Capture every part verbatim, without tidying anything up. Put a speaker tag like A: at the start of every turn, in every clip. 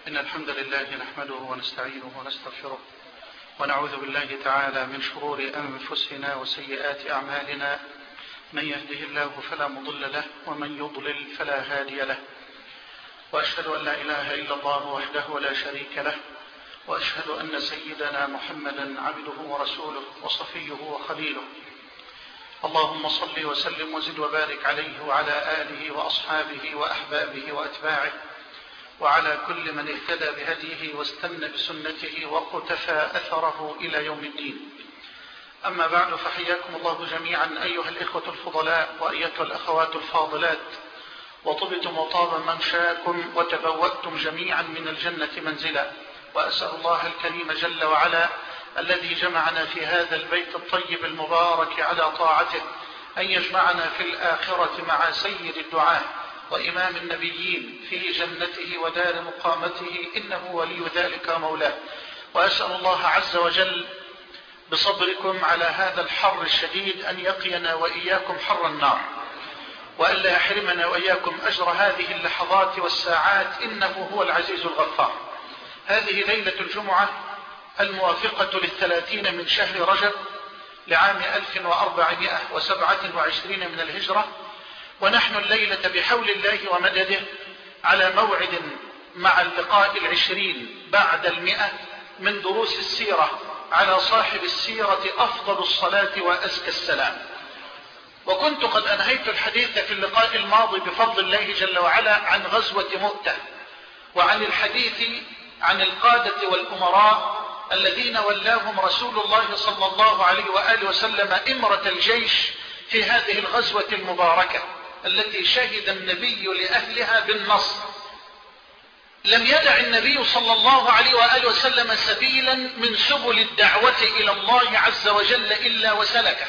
A: إن الحمد لله نحمده ونستعينه ونستغفره ونعوذ بالله تعالى من شرور أنفسنا وسيئات أعمالنا. من يهده الله فلا مضل له ومن يضلل فلا هادي له، وأشهد أن لا إله إلا الله وحده لا شريك له، وأشهد أن سيدنا محمدا عبده ورسوله وصفيه وخليله. اللهم صل وسلم وزد وبارك عليه وعلى آله وأصحابه وأحبابه وأتباعه وعلى كل من اهتدى بهديه واستنى بسنته وقتفى أثره إلى يوم الدين. أما بعد، فحياكم الله جميعا أيها الإخوة الفضلاء وأيتها الأخوات الفاضلات، وطبتم وطاب ممشاكم وتبوأتم جميعا من الجنة منزلا. وأسأل الله الكريم جل وعلا الذي جمعنا في هذا البيت الطيب المبارك على طاعته أن يجمعنا في الآخرة مع سيد الدعاة وإمام النبيين في جنته ودار مقامته، إنه ولي ذلك مولاه. وأسأل الله عز وجل بصبركم على هذا الحر الشديد أن يقينا وإياكم حر النار، وألا يحرمنا وإياكم أجر هذه اللحظات والساعات، إنه هو العزيز الغفار. هذه ليلة الجمعة الموافقة للثلاثين من شهر رجب لعام ألف وأربعمائة وسبعة وعشرين من الهجرة، ونحن الليلة بحول الله ومدده على موعد مع اللقاء العشرين بعد المئة من دروس السيرة على صاحب السيرة أفضل الصلاة وأزكى السلام. وكنت قد أنهيت الحديث في اللقاء الماضي بفضل الله جل وعلا عن غزوة مؤتة، وعن الحديث عن القادة والأمراء الذين ولاهم رسول الله صلى الله عليه وآله وسلم إمرة الجيش في هذه الغزوة المباركة التي شهد النبي لأهلها بالنصر. لم يدع النبي صلى الله عليه وآله وسلم سبيلا من سبل الدعوة إلى الله عز وجل إلا وسلكه.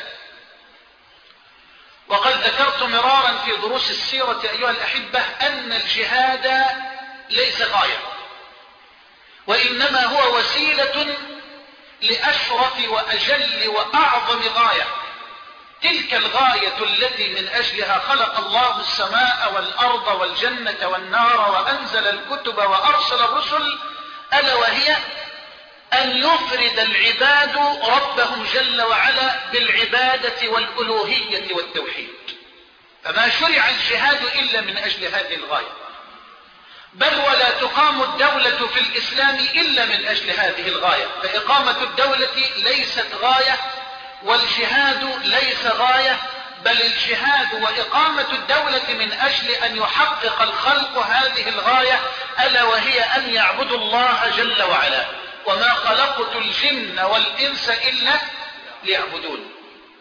A: وقد ذكرت مرارا في دروس السيرة أيها الأحبة أن الجهاد ليس غاية، وإنما هو وسيلة لأشرف وأجل وأعظم غاية، تلك الغاية التي من أجلها خلق الله السماء والأرض والجنة والنار وأنزل الكتب وأرسل الرسل، ألا وهي أن يفرد العباد ربهم جل وعلا بالعبادة والألوهية والتوحيد. فما شرع الجهاد إلا من أجل هذه الغاية، بل ولا تقام الدولة في الإسلام إلا من أجل هذه الغاية. فإقامة الدولة ليست غاية، والجهاد ليس غاية، بل الجهاد وإقامة الدولة من أجل أن يحقق الخلق هذه الغاية، ألا وهي أن يعبدوا الله جل وعلا. وما خلقت الجن والإنس إلا ليعبدون.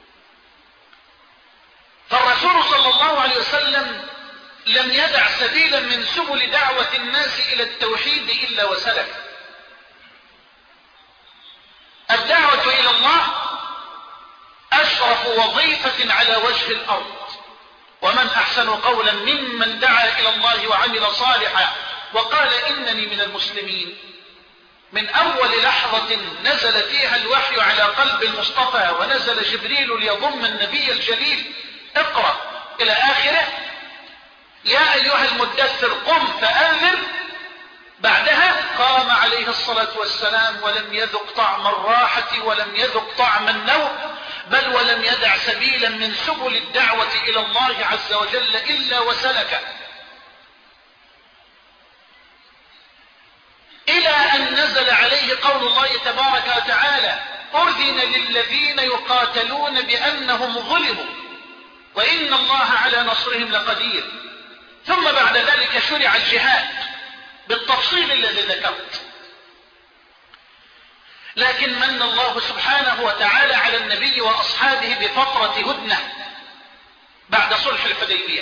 A: فالرسول صلى الله عليه وسلم لم يدع سبيلا من سبل دعوة الناس إلى التوحيد إلا وسلك. الدعوة إلى الله أشرف وظيفة على وجه الأرض، ومن أحسن قولا ممن دعا إلى الله وعمل صالحا وقال إنني من المسلمين. من أول لحظة نزل فيها الوحي على قلب المصطفى ونزل جبريل ليضم النبي الجليل اقرأ إلى آخره، يا أيها المدثر قم فأنذر، بعدها قام عليه الصلاة والسلام ولم يذق طعم الراحة ولم يذق طعم النوم، بل ولم يدع سبيلا من سبل الدعوة إلى الله عز وجل إلا وسلك، إلى أن نزل عليه قول الله تبارك وتعالى أذن للذين يقاتلون بأنهم ظلموا وإن الله على نصرهم لقدير. ثم بعد ذلك شرع الجهاد بالتفصيل الذي ذكرت. لكن من الله سبحانه وتعالى على النبي وأصحابه بفترة هدنة بعد صلح الحديبية،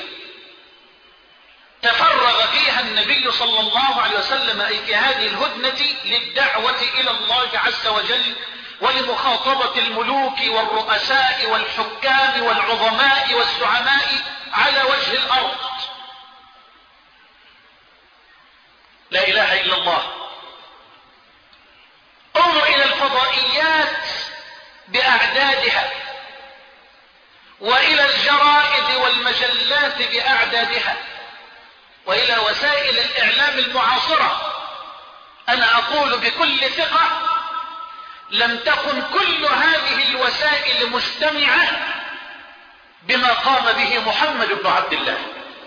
A: تفرغ فيها النبي صلى الله عليه وسلم أي في هذه الهدنة للدعوة إلى الله عز وجل ولمخاطبة الملوك والرؤساء والحكام والعظماء والزعماء على وجه الأرض. لا إله إلا الله. انظر إلى الفضائيات بأعدادها، وإلى الجرائد والمجلات بأعدادها، وإلى وسائل الإعلام المعاصرة أنا أقول بكل ثقة لم تكن كل هذه الوسائل مجتمعة بما قام به محمد بن عبد الله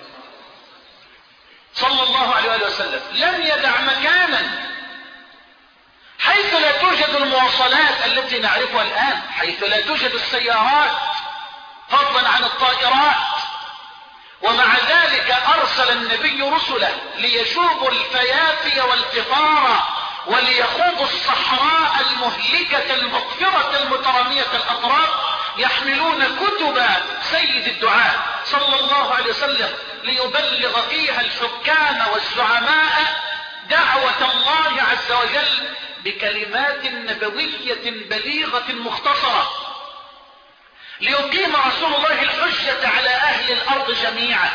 A: صلى الله عليه وسلم. لم يدع مكانا حيث لا توجد المواصلات التي نعرفها الآن، حيث لا توجد السيارات فضلا عن الطائرات، ومع ذلك أرسل النبي رسله ليشوبوا الفيافي والقفار وليخوضوا الصحراء المهلكة المقفرة المترامية الأطراف، يحملون كتب سيد الدعاء صلى الله عليه وسلم ليبلغ فيها الحكام والزعماء دعوة الله عز وجل بكلمات نبوية بليغة مختصرة، ليقيم رسول الله الحجة على أهل الأرض جميعا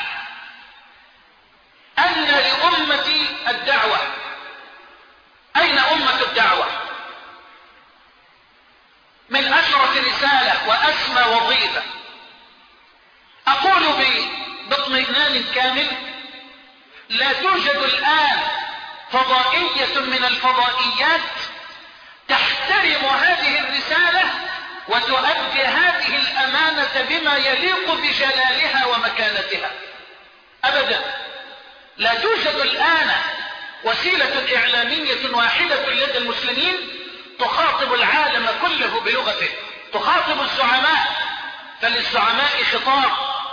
A: أن لأمتي الدعوة. أين أمة الدعوة؟ من أشرف رسالة وأسمى وظيفة. أقول باطمئنان كامل لا توجد الآن فضائية من الفضائيات تحترم هذه الرسالة وتؤدي هذه الأمانة بما يليق بجلالها ومكانتها أبدا. لا توجد الآن وسيلة إعلامية واحدة لدى المسلمين تخاطب العالم كله بلغته، تخاطب الزعماء فللزعماء خطاب،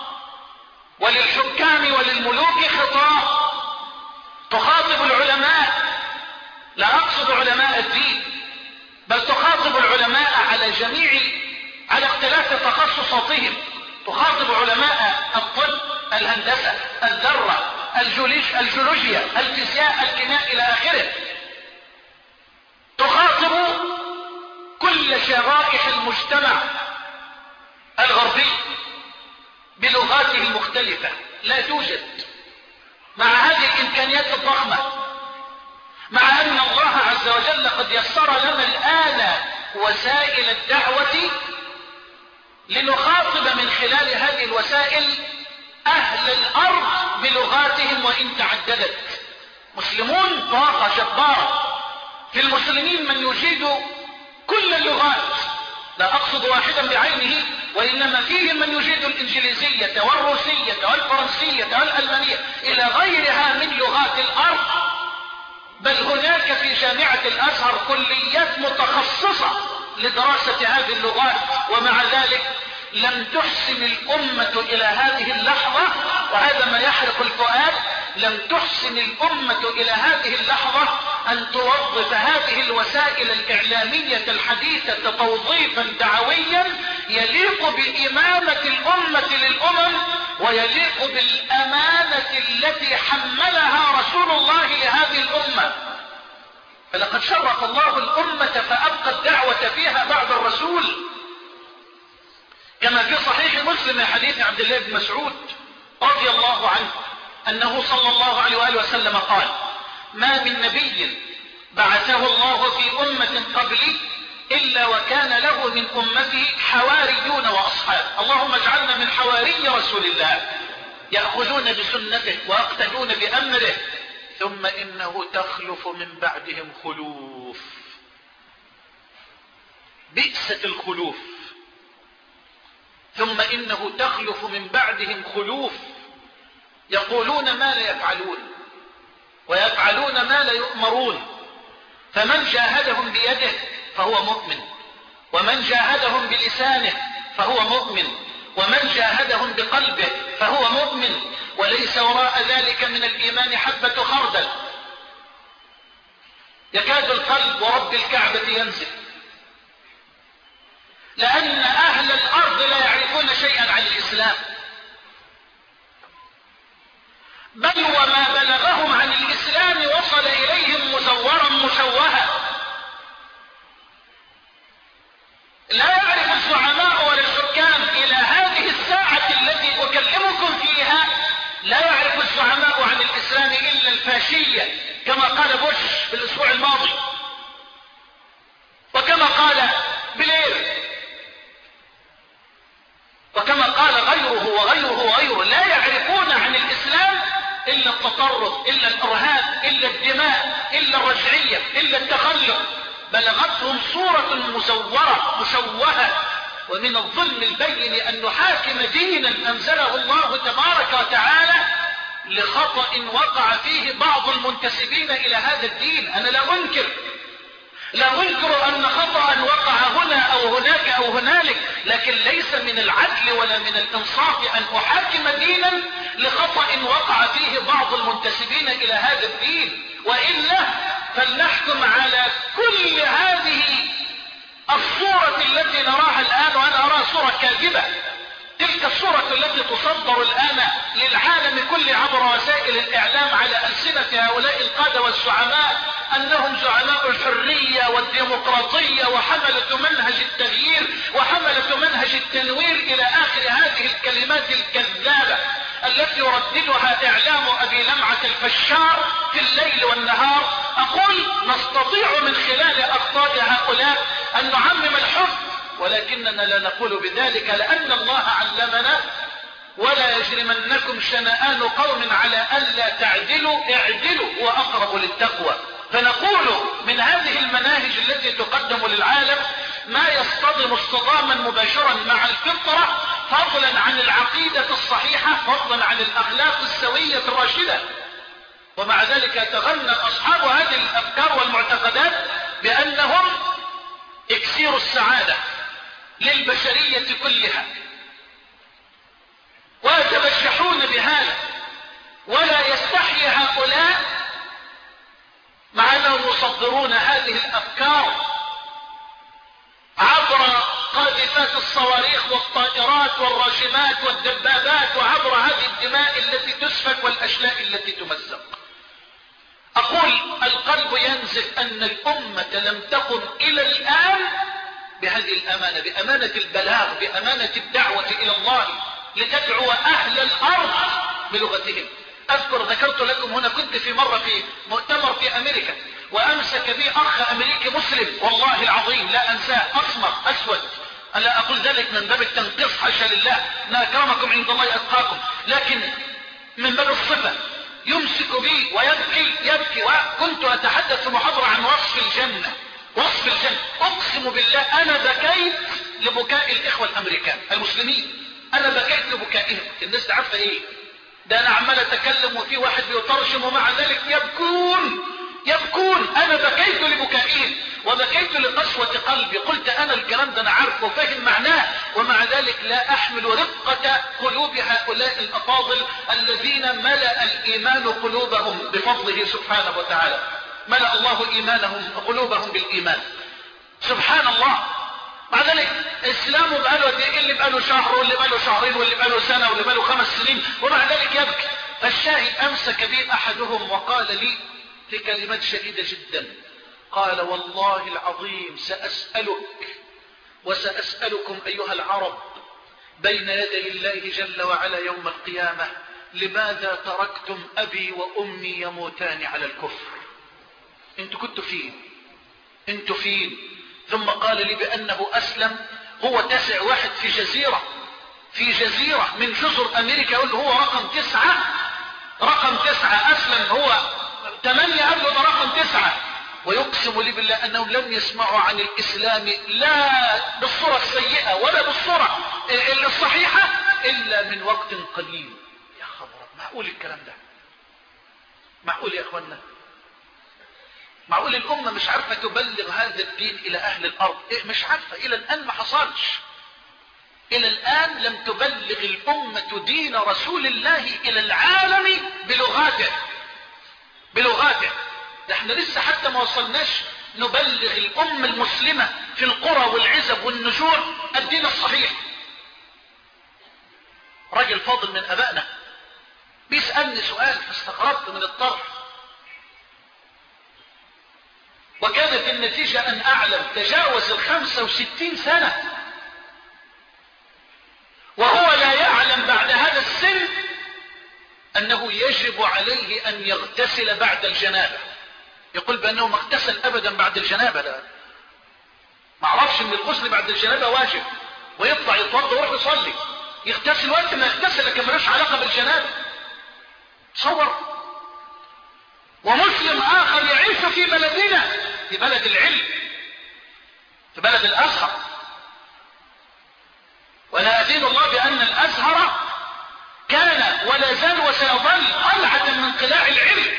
A: وللحكام وللملوك خطاب، تخاطب العلماء، لا أقصد علماء الدين، بل تخاطب العلماء على جميع على اختلاف تخصصاتهم، تخاطب علماء الطب، الهندسة، الذرة، الجيولوجيا، الفيزياء، الكيمياء إلى آخره، تخاطب كل شرائح المجتمع الغربي بلغاته المختلفة. لا توجد مع هذه الإمكانيات الضخمة، مع أن الله عز وجل قد يسر لنا الآن وسائل الدعوة لنخاطب من خلال هذه الوسائل أهل الأرض بلغاتهم وإن تعددت. مسلمون طاقة جبارة، في المسلمين من يجيد كل اللغات، لا أقصد واحدا بعينه، وإنما فيهم من يجيد الإنجليزية والروسية والفرنسية والألمانية إلى غيرها من لغات الأرض. بل هناك في جامعة الأزهر كليات متخصصة لدراسة هذه اللغات، ومع ذلك لم تحسن الأمة إلى هذه اللحظة، وهذا ما يحرق الفؤاد، لم تحسن الأمة إلى هذه اللحظة أن توظف هذه الوسائل الإعلامية الحديثة توظيفا دعويا يليق بإمامة الأمة للأمم ويليق بالأمانة التي حملها رسول الله لهذه الأمة. فلقد شرف الله الأمة فأبقى الدعوة فيها بعد الرسول، كما في صحيح مسلم حديث عبد الله بن مسعود رضي الله عنه أنه صلى الله عليه وآله وسلم قال: ما من نبي بعثه الله في أمة قبلي إلا وكان له من أمته حواريون وأصحاب. اللهم اجعلنا من حواري رسول الله يأخذون بسنته ويقتدون بأمره. ثم إنه تخلف من بعدهم خلوف، بئست الخلوف. ثم إنه تخلف من بعدهم خلوف يقولون ما لا يفعلون ويفعلون ما لا يؤمرون، فمن جاهدهم بيده فهو مؤمن، ومن جاهدهم بلسانه فهو مؤمن، ومن جاهدهم بقلبه فهو مؤمن، وليس وراء ذلك من الإيمان حبة خردل. يكاد القلب ورب الكعبة ينزل، لأن أهل الأرض لا يعرفون شيئا عن الإسلام، بل وما بلغهم عن الإسلام وصل إليهم مزورا مشوها. لا يعرف الزعماء ولا الحكام إلى هذه الساعة التي أكلمكم فيها، لا يعرف الزعماء عن الإسلام إلا الفاشية، كما قال بوش في الأسبوع الماضي، وكما قال بلير، وكما قال غيره وغيره وغيره. لا يعرفون عن الإسلام إلا التطرف، إلا الإرهاب، إلا الدماء، إلا الرجعية إلا التخلف، بلغتهم صورة مزورة مشوهة. ومن الظلم البين أن نحاكم دينا أنزله الله تبارك وتعالى لخطأ وقع فيه بعض المنتسبين إلى هذا الدين. أنا لا أنكر لا أنكر أن خطأ وقع هنا أو هناك أو هنالك، لكن ليس من العدل ولا من الإنصاف أن أحاكم دينا لخطأ وقع فيه بعض المنتسبين إلى هذا الدين. وإلا فلنحكم على كل هذه الصورة التي نراها الآن، وأنا أراها صورة كاذبة. تلك الصورة التي تصدر الآن للعالم كله عبر وسائل الإعلام على ألسنة هؤلاء القادة والزعماء أنهم زعماء الحرية والديمقراطية وحملة منهج التغيير وحملة منهج التنوير إلى آخر هذه الكلمات الكذابة التي يرددها إعلام أبي لمعة الفشار في الليل والنهار. أقول نستطيع من خلال أخطاء هؤلاء أن نعمم الحب، ولكننا لا نقول بذلك، لأن الله علمنا ولا يجرمنكم شنآن قوم على ألا تعدلوا اعدلوا وأقرب للتقوى. فنقول من هذه المناهج التي تقدم للعالم ما يصطدم اصطداما مباشرا مع الفطرة، فضلا عن العقيدة الصحيحة، فضلا عن الأخلاق السوية الراشدة. ومع ذلك يتغنى أصحاب هذه الأفكار والمعتقدات بأنهم اكسير السعادة للبشرية كلها، ويتبجحون بهذا، ولا يستحي هؤلاء مع أنهم يصدرون هذه الأفكار عبر قاذفات الصواريخ والطائرات والراجمات والدبابات وعبر هذه الدماء التي تسفك والأشلاء التي تمزق. أقول القلب ينزف أن الأمة لم تقم إلى الآن بهذه الأمانة، بأمانة البلاغ، بأمانة الدعوة إلى الله لتدعو أهل الأرض بلغتهم. أذكر ذكرت لكم هنا كنت في مرة في مؤتمر في أمريكا، وأمسك بي أخ أمريكي مسلم والله العظيم لا أنساه، أسمر أسود، ألا أقول ذلك من باب التنقيص حاشا لله، إن أكرمكم عند الله أتقاكم، لكن من باب الصفة. يمسك بي ويبكي يبكي، وكنت أتحدث في محاضرة عن وصف الجنة، وصف الجنة. أقسم بالله أنا بكيت لبكاء الإخوة الأمريكان المسلمين، أنا بكيت لبكائهم. الناس عارفة إيه ده؟ أنا عمال أتكلم وفي واحد بيترجم ومع ذلك يبكون يبكون. أنا بكيت لبكائهم وبكيت لقسوة قلبي. قلت أنا الكلام ده أنا عارفه وفاهم معناه، ومع ذلك لا أحمل رقة قلوب هؤلاء الأفاضل الذين ملأ الإيمان قلوبهم بفضله سبحانه وتعالى. ملأ الله إيمانهم قلوبهم بالإيمان سبحان الله. مع ذلك اسلامه بقاله قد ايه؟ اللي بقاله شهر واللي بقاله شهرين واللي بقاله سنة واللي بقاله خمس سنين، ومع ذلك يبكي. فالشاهد امسك بي احدهم وقال لي في كلمات شديدة جدا، قال والله العظيم سأسألك وسأسألكم أيها العرب بين يدي الله جل وعلا يوم القيامة، لماذا تركتم أبي وأمي يموتان على الكفر؟ انتوا كنتوا فين؟ انتوا فين؟ ثم قال لي بأنه أسلم، هو تسع واحد في جزيرة في جزيرة من جزر أمريكا، يقول هو رقم تسعة رقم تسعة أسلم، هو ثمانية قبله ده رقم تسعة. ويقسم لي بالله أنهم لم يسمعوا عن الإسلام لا بالصورة السيئة ولا بالصورة الصحيحة إلا من وقت قليل. يا خبر، معقول الكلام ده؟ معقول يا أخوانا؟ معقول الأمة مش عارفة تبلغ هذا الدين إلى أهل الأرض؟ إيه مش عارفة؟ إلى الآن ما حصلش. إلى الآن لم تبلغ الأمة دين رسول الله إلى العالم بلغاته بلغاته. ده احنا لسه حتى ما وصلناش نبلغ الأمة المسلمة في القرى والعزب والنجوع الدين الصحيح. رجل فاضل من أبائنا بيسألني سؤال فاستغربت من الطرح، وكانت النتيجة أن أعلم تجاوز الخمسة وستين سنة وهو لا يعلم بعد هذا السن أنه يجب عليه أن يغتسل بعد الجنابة. يقول بأنه ما اغتسل أبدا بعد الجنابة، لا ما عرفش أن الغسل بعد الجنابة واجب، ويطلع يتوضا ويروح يصلي، يغتسل وقت ما يغتسل لكن ملوش علاقة بالجنابة. تصور. ومسلم آخر يعيش في في بلد العلم، في بلد الازهر. ولا أزيد الله بأن الازهر كان ولا زال وسيظل قلعة من قلاع العلم،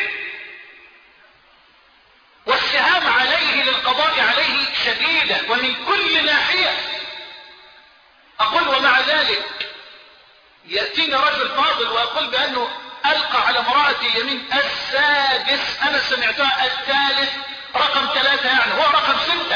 A: والسهام عليه للقضاء عليه شديدة ومن كل ناحية. أقول ومع ذلك يأتيني رجل فاضل ويقول بأنه ألقى على امرأتي يمين السادس، أنا سمعتها الثالث، رقم ثلاثة يعني هو رقم ستة.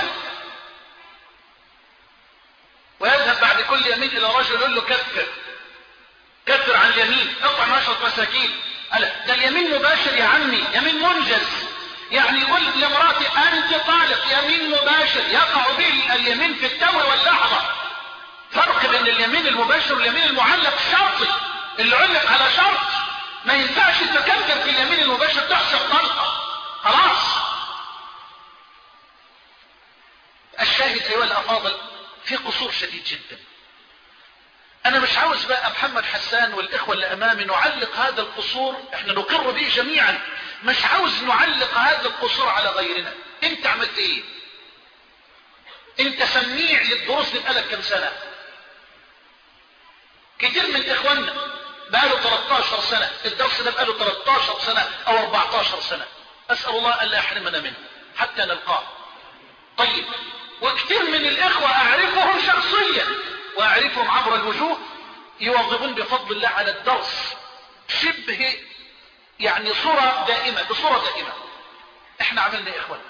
A: ويذهب بعد كل يمين إلى رجل يقول له كفر كفر عن اليمين، اقطع من عشرة مساكين. ده اليمين مباشر يا عمي، يمين منجز. يعني يقول لامرأتي أنت طالق، يمين مباشر يقع به اليمين في التو واللحظة. فرق بين اليمين المباشر واليمين المعلق شرطي. اللي علق على شرط ما ينفعش تكفر في اليمين المباشر، تحسب طلقة خلاص. الشاهد أيها الأفاضل في قصور شديد جدا. أنا مش عاوز بقى محمد حسان والإخوة اللي أمامي نعلق هذا القصور، إحنا نقر به جميعا، مش عاوز نعلق هذا القصور على غيرنا. أنت عملت إيه؟ أنت سميع للدروس دي بقالك كم سنة؟ كتير من إخواننا بقاله ثلاثة عشر سنة، الدرس ده بقاله ثلاثة عشر سنة أو أربعة عشر سنة. أسأل الله ألا يحرمنا منه حتى نلقاه. طيب، وكثير من الإخوة أعرفهم شخصيا وأعرفهم عبر الوجوه يواظبون بفضل الله على الدرس شبه يعني صورة دائمة بصورة دائمة. احنا عملنا يا إخوان،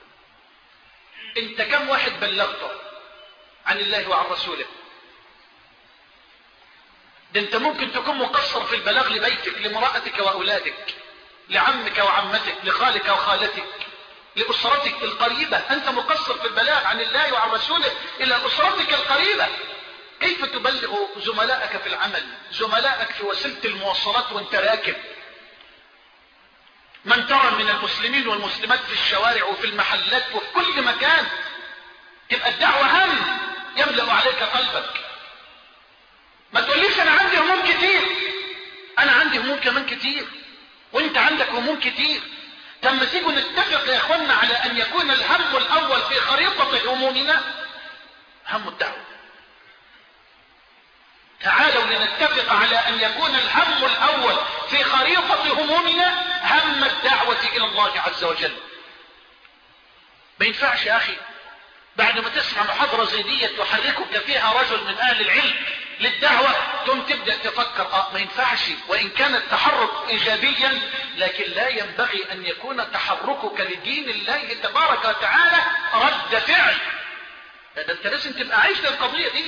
A: انت كم واحد بلغته عن الله وعن رسوله؟ ده انت ممكن تكون مقصر في البلاغ لبيتك، لمرأتك وأولادك، لعمك وعمتك، لخالك وخالتك، لأسرتك القريبة. أنت مقصر في البلاغ عن الله وعن رسوله إلى أسرتك القريبة. كيف تبلغ زملائك في العمل، زملائك في وسيلة المواصلات وانت راكب، من ترى من المسلمين والمسلمات في الشوارع وفي المحلات وفي كل مكان؟ تبقى الدعوة هم يملأ عليك قلبك. ما تقوليش أنا عندي هموم كتير، أنا عندي هموم كمان كتير وانت عندك هموم كتير. لما تيجوا نتفق يا اخوانا على ان يكون الهم الاول في خريطة همومنا هم الدعوة. تعالوا لنتفق على ان يكون الهم الاول في خريطة همومنا هم الدعوة الى الله عز وجل. ما ينفعش يا اخي بعد ما تسمع محاضرة زي دي تحركك فيها رجل من اهل العلم للدعوة ثم تبدأ تفكر اه ما ينفعش، وان كان التحرك ايجابيا لكن لا ينبغي ان يكون تحركك لدين الله تبارك وتعالى رد فعل. ده انت لازم تبقى عايش للقضية دي.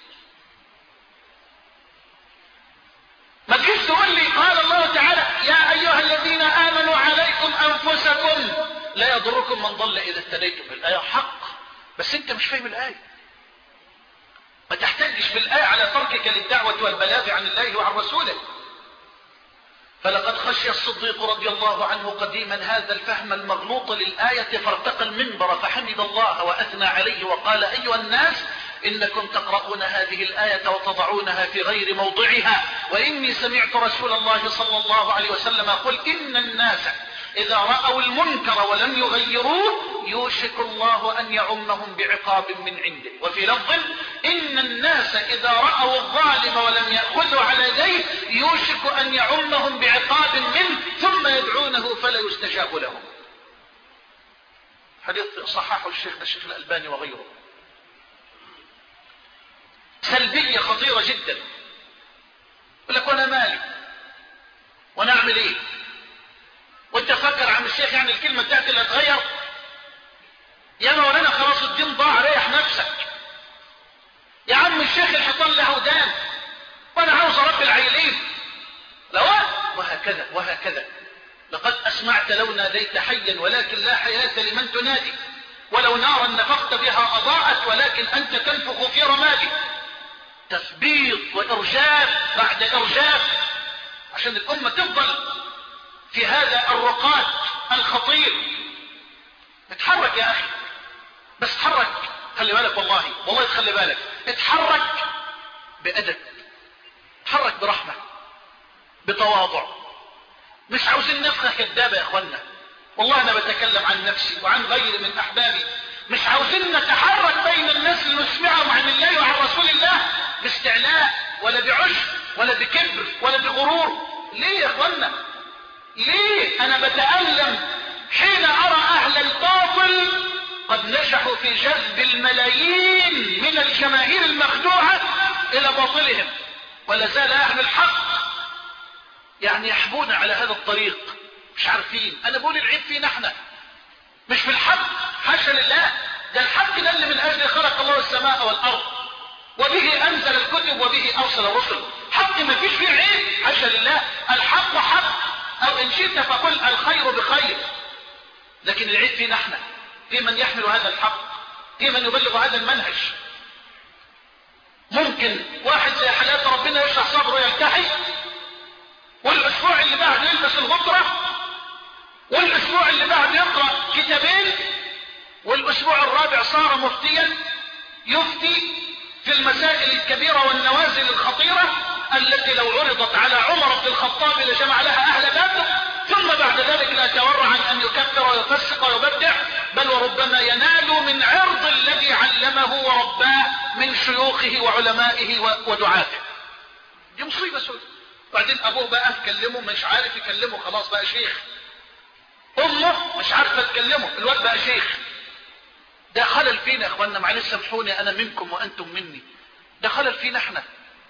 A: ما تجيش تقول لي قال الله تعالى يا ايها الذين امنوا عليكم انفسكم لا يضركم من ضل اذا اهتديتم. الايه حق بس انت مش فاهم الايه. ما تحتجش بالآية على تركك للدعوة والبلاغ عن الله وعن رسوله. فلقد خشي الصديق رضي الله عنه قديما هذا الفهم المغلوط للآية فارتقى المنبر فحمد الله وأثنى عليه وقال أيها الناس إنكم تقرؤون هذه الآية وتضعونها في غير موضعها، وإني سمعت رسول الله صلى الله عليه وسلم يقول إن الناس إذا رأوا المنكر ولم يغيروه يوشك الله أن يعمهم بعقاب من عنده. وفي لفظ إن الناس إذا رأوا الظالم ولم يأخذوا على يديه يوشك أن يعمهم بعقاب منه ثم يدعونه فلا يستجاب لهم. حديث صححه الشيخ الشيخ الألباني وغيره. سلبية خطيرة جدا. يقول لك وانا مالي وانا اعمل ايه؟ وانت فكر عم الشيخ يعني الكلمة بتاعتي اللي هتغير؟ يا مولانا خلاص الدين ضاع، ريح نفسك. يا عم الشيخ الحيطان له ودان وانا عاوز اربي العيلين. لا وهكذا وهكذا. لقد اسمعت لو ناديت حيا ولكن لا حياة لمن تنادي، ولو نارا نفخت بها اضاءت ولكن انت تنفخ في رمادي. تثبيط وارجاف بعد ارجاف عشان الامة تفضل في هذا الرقاد الخطير. اتحرك يا اخي، بس اتحرك خلي بالك، والله والله تخلي بالك، اتحرك بأدب، اتحرك برحمة بتواضع. مش عاوزين نفخة كدابة يا اخوانا، والله أنا بتكلم عن نفسي وعن غيري من أحبابي، مش عاوزين نتحرك بين الناس لنسمعهم عن الله وعن رسول الله باستعلاء ولا بعشب ولا بكبر ولا بغرور. ليه يا اخوانا؟ ليه انا بتألم حين ارى اهل الباطل قد نجحوا في جذب الملايين من الجماهير المخدوعة الى باطلهم، ولا زال اهل الحق يعني يحبون على هذا الطريق مش عارفين. انا بقول العيب فينا احنا مش في الحق، حاشا لله، ده الحق ده اللي من اجل خلق الله السماء والارض وبه انزل الكتب وبه اوصل الرسل. حق ما فيش فيه عيب، حاشا لله، الحق حق، او ان شئت فقل الخير بخير. لكن العيب فينا احنا، في من يحمل هذا الحق، في من يبلغ هذا المنهج. ممكن واحد زي حالات ربنا يشرح صدره يلتحي، والاسبوع اللي بعده يلبس الغطرة، والاسبوع اللي بعده يقرأ كتابين، والاسبوع الرابع صار مفتيا يفتي في المسائل الكبيرة والنوازل الخطيرة التي لو عرضت على عمر بن الخطاب لجمع لها اهل بدر، ثم بعد ذلك لا يتورع عن ان يكفر ويفسق ويبدع، بل وربما ينال من عرض الذي علمه ورباه من شيوخه وعلمائه ودعاته. دي مصيبة سودة. بعدين ابوه بقى كلمه مش عارف يكلمه، خلاص بقى شيخ. امه مش عارفة تكلمه، الواد بقى شيخ. ده خلل فينا يا اخوانا، معلش سامحوني، انا منكم وانتم مني، ده خلل فينا احنا.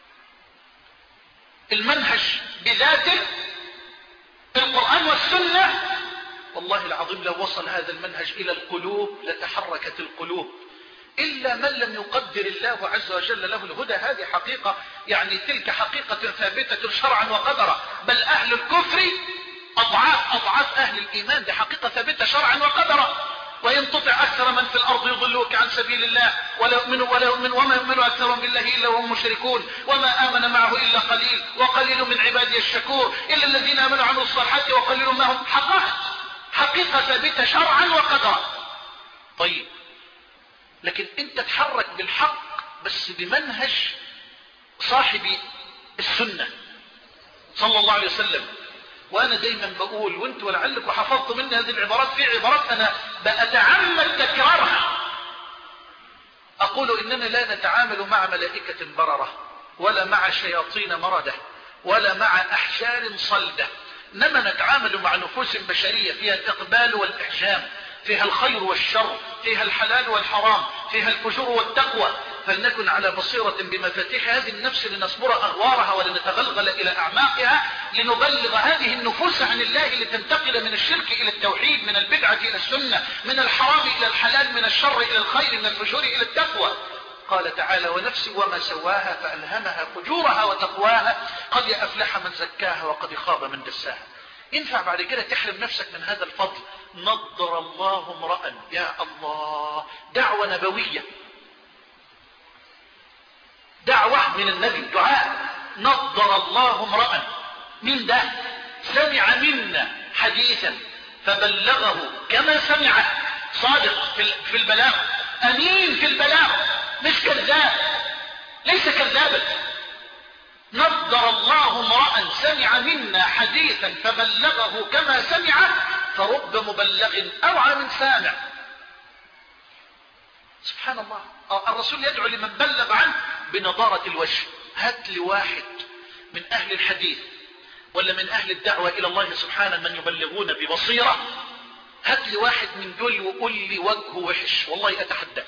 A: المنهج بذاته القرآن والسنة، والله العظيم لو وصل هذا المنهج الى القلوب لتحركت القلوب، الا من لم يقدر الله عز وجل له الهدى. هذه حقيقة، يعني تلك حقيقة ثابتة شرعا وقدرا، بل اهل الكفر اضعاف اضعاف اهل الايمان، دي حقيقة ثابتة شرعا وقدرا. وإن تطع أكثر من في الأرض يضلوك عن سبيل الله ولا يؤمنوا ولا يؤمن وما يؤمن أكثرهم بالله إلا وهم مشركون وما آمن معه إلا قليل وقليل من عبادي الشكور إلا الذين آمنوا وعملوا الصالحات وقليل ما هم. حقائق حقيقة ثابتة شرعا وقدرا. طيب، لكن أنت تحرك بالحق بس بمنهج صاحب السنة صلى الله عليه وسلم. وانا دايما بقول، وانتوا لعلكم حفظتوا مني هذه العبارات، في عبارات انا بأتعمد تكرارها. اقول اننا لا نتعامل مع ملائكة بررة ولا مع شياطين مردة ولا مع احجار صلدة، انما نتعامل مع نفوس بشرية فيها الاقبال والاحجام، فيها الخير والشر، فيها الحلال والحرام، فيها الفجور والتقوى. فلنكن على بصيرة بمفاتيح هذه النفس لنصبر أغوارها ولنتغلغل إلى أعماقها، لنبلغ هذه النفوس عن الله، لتنتقل من الشرك إلى التوحيد، من البدعة إلى السنة، من الحرام إلى الحلال، من الشر إلى الخير، من الفجور إلى التقوى. قال تعالى: ونفس وما سواها فألهمها فجورها وتقواها قد أفلح من زكاها وقد خاب من دساها. ينفع بعد كده تحرم نفسك من هذا الفضل؟ نضر الله امرأ، يا الله، دعوة نبوية، دعوة من النبي، دعاء. نضر الله امرأ، من ده؟ سمع منا حديثا فبلغه كما سمعه، صادق في البلاغ، امين في البلاغ، مش كذاب، ليس كذابا. نضر الله امرأ سمع منا حديثا فبلغه كما سمعه فرب مبلغ اوعى من سامع. سبحان الله. الرسول يدعو لمن بلغ عنه بنضارة الوجه. هات لي واحد من اهل الحديث ولا من اهل الدعوة الى الله سبحانه من يبلغون ببصيرة، هات لي واحد من دول وقول لي وجهه وحش، والله اتحداك.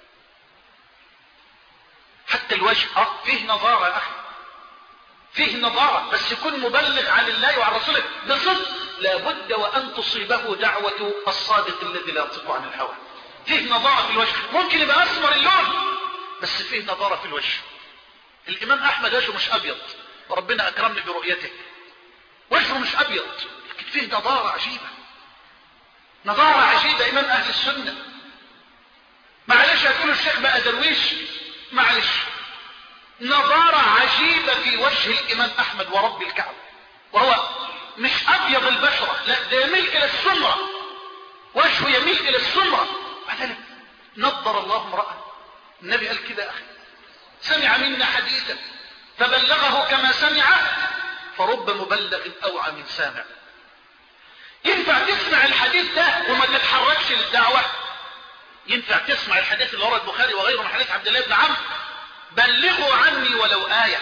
A: حتى الوجه اه فيه نظارة يا اخي، فيه نظارة، بس يكون مبلغ عن الله وعن رسوله بصدق. لابد وان تصيبه دعوة الصادق الذي لا ينطق عن الهوى. فيه نظارة في الوجه، ممكن يبقى اسمر اللون بس فيه نظارة في الوجه. الامام احمد وجهه مش ابيض، وربنا اكرمني برؤيته، وجهه مش ابيض لكن فيه نظارة عجيبة، نظارة عجيبة. امام اهل السنة. معلش هتقول الشيخ بقى درويش، معلش، نظارة عجيبة في وجه الامام احمد ورب الكعبة، وهو مش ابيض البشرة، لا ده يميل الى السمرة، وجهه يميل الى السمرة. بعدين نضر الله امرأة، النبي قال كده اخي، سمع منا حديثا فبلغه كما سمع فرب مبلغ اوعى من سامع. ينفع تسمع الحديث ده وما تتحركش للدعوة؟ ينفع تسمع الحديث اللي ورد البخاري وغيره من حديث عبد الله بن عمرو بلغوا عني ولو آية؟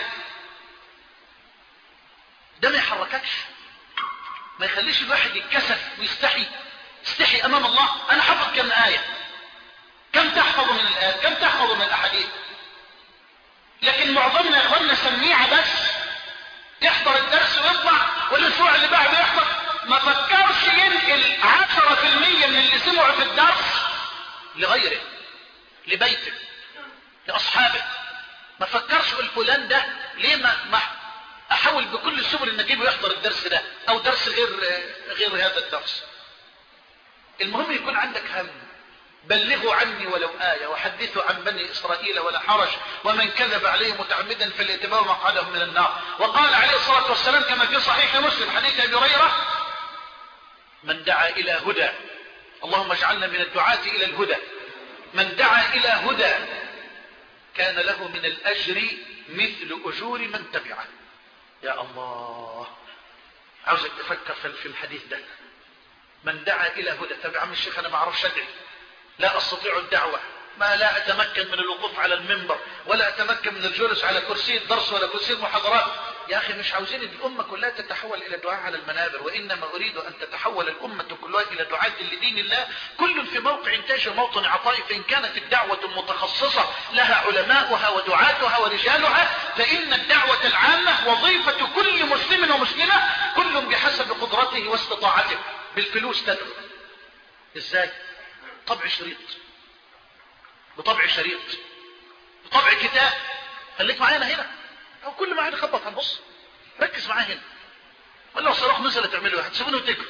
A: ده ما يحرككش، ما يخليش الواحد يتكسف ويستحي. استحي امام الله. انا حفظ كم آية، كم تحفظ من الآيات، كم تحفظ من الاحاديث؟ لكن معظمنا يا اخوانا سميعة بس، يحضر الدرس ويطلع والاسبوع اللي بعده يحضر، ما فكرش ينقل عشرة في المية من اللي سمعوا في الدرس لغيره، لبيته، لاصحابه. ما فكرش يقول فلان ده ليه ما, ما احاول بكل السبل ان اجيبه يحضر الدرس ده او درس غير غير هذا الدرس. المهم يكون عندك هم. بلغوا عني ولو آية وحدثوا عن بني إسرائيل ولا حرج، ومن كذب عليه متعمدا فليتبوأ مقعده من النار. وقال عليه الصلاة والسلام كما في صحيح مسلم حديث أبي هريرة: من دعا إلى هدى، اللهم اجعلنا من الدعاة إلى الهدى، من دعا إلى هدى كان له من الأجر مثل أجور من تبعه. يا الله، عاوزك تفكر في الحديث ده. من دعا إلى هدى. طب يا عم الشيخ أنا ما أعرفش أدعي، لا أستطيع الدعوة، ما لا أتمكن من الوقوف على المنبر، ولا أتمكن من الجلوس على كرسي الدرس ولا كرسي المحاضرات. يا أخي مش عاوزين الأمة كلها تتحول إلى دعاء على المنابر، وإنما أريد أن تتحول الأمة كلها إلى دعاة لدين الله، كل في موقع إنتاج وموطن عطاء. فإن كانت الدعوة المتخصصة لها علماؤها ودعاتها ورجالها، فإن الدعوة العامة وظيفة كل مسلم ومسلمة، كل بحسب قدرته واستطاعته. بالفلوس تدعو. إزاي؟ طبع شريط، بطبع شريط، بطبع كتاب. خليك معانا هنا، او كل معانا خبط هنبص، ركز معايا هنا. ولا لو صاروخ نزل تعملوا ايه؟ هتسيبونه وتجروا.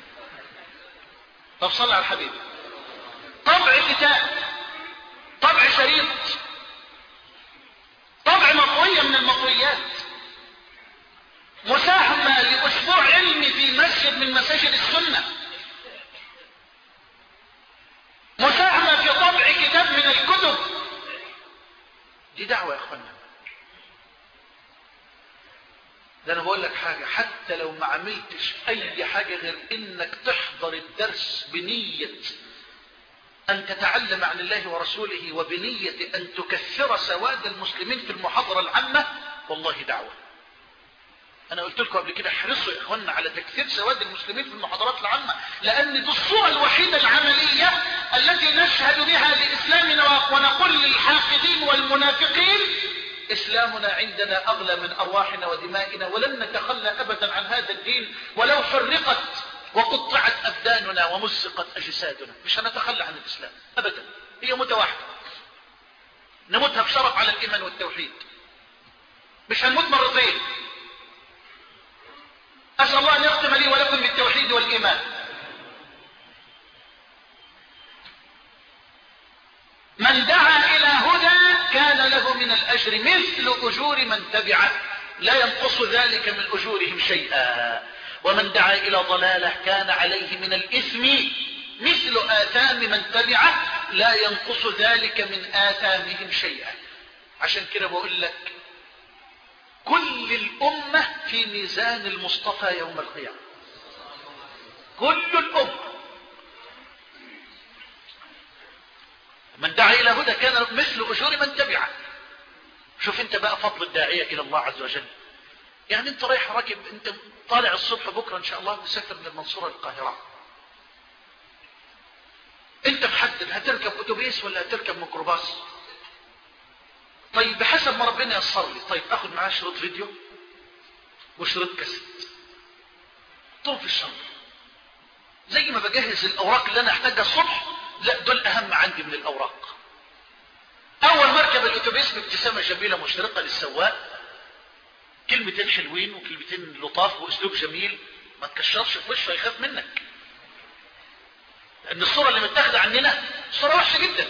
A: طب صلي على الحبيب. طبع كتاب، طبع شريط، طبع مطوية من المطويات، مساهمة لأسبوع علمي في مسجد من مساجد السنة، مساهمة في طبع كتاب من الكتب. دي دعوة يا اخوانا. ده انا بقول لك حاجة، حتى لو ما عملتش اي حاجة غير انك تحضر الدرس بنية ان تتعلم عن الله ورسوله، وبنية ان تكثر سواد المسلمين في المحاضرة العامة، والله دعوة. انا قلت لكم قبل كده احرصوا يا اخوانا على تكثير سواد المسلمين في المحاضرات العامة، لان دي الصورة الوحيدة العملية التي نشهد بها لاسلامنا ونقول للحاقدين والمنافقين: اسلامنا عندنا اغلى من ارواحنا ودمائنا، ولن نتخلى ابدا عن هذا الدين ولو حرقت وقطعت ابداننا ومزقت اجسادنا. مش هنتخلى عن الاسلام ابدا، هي متواحدة، نموتها بشرف على الايمان والتوحيد، مش هنموت مرتين. أسأل الله أن يختم لي ولكم بالتوحيد والإيمان. من دعا إلى هدى كان له من الأجر مثل أجور من تبعه، لا ينقص ذلك من أجورهم شيئا. ومن دعا إلى ضلالة كان عليه من الإثم مثل آثام من تبعه، لا ينقص ذلك من آثامهم شيئا. عشان كده بقول لك كل الأمة في ميزان المصطفى يوم القيامة، كل الأمة. من دعا إلى هدى كان مثل أجور من تبعه. شوف انت بقى فضل الداعية إلى الله عز وجل. يعني انت رايح راكب، انت طالع الصبح بكرة ان شاء الله مسافر من المنصورة للقاهرة، انت محدد هتركب اتوبيس ولا هتركب ميكروباص. طيب بحسب ما ربنا يسر لي، طيب اخد معاه شريط فيديو وشريط كاسيت، طول في الشنطه زي ما بجهز الاوراق اللي انا احتاجها الصبح. لا، دول اهم عندي من الاوراق. اول ما اركب الاتوبيس بابتسامه جميله مشرقه للسواق، كلمتين حلوين وكلمتين لطاف واسلوب جميل، ما تكشرش في وشه يخاف منك، لان الصوره اللي متاخده عننا صوره وحشه جدا.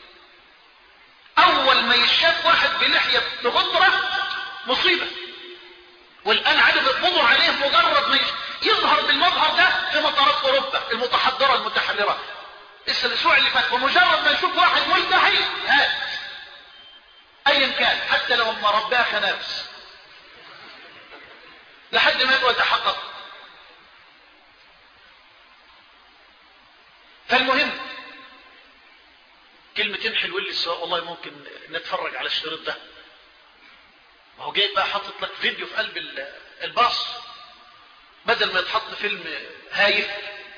A: اول ما يشاف واحد بلحيه بغطره مصيبه، والان عدد يقبضوا عليه مجرد ما يظهر بالمظهر ده في مطارات اوروبا المتحضره المتحرره. لسه الاسبوع اللي فات، ومجرد ما يشوف واحد ملتحي هات ايا كان، حتى لو ما رباه خنافس، لحد ما يبقى يتحقق. فالمهم كلمتين حلوين للسواق، والله ممكن نتفرج على الشريط ده. ما هو جاي بقى حاطط لك فيديو في قلب الباص بدل ما يتحط فيلم هايف،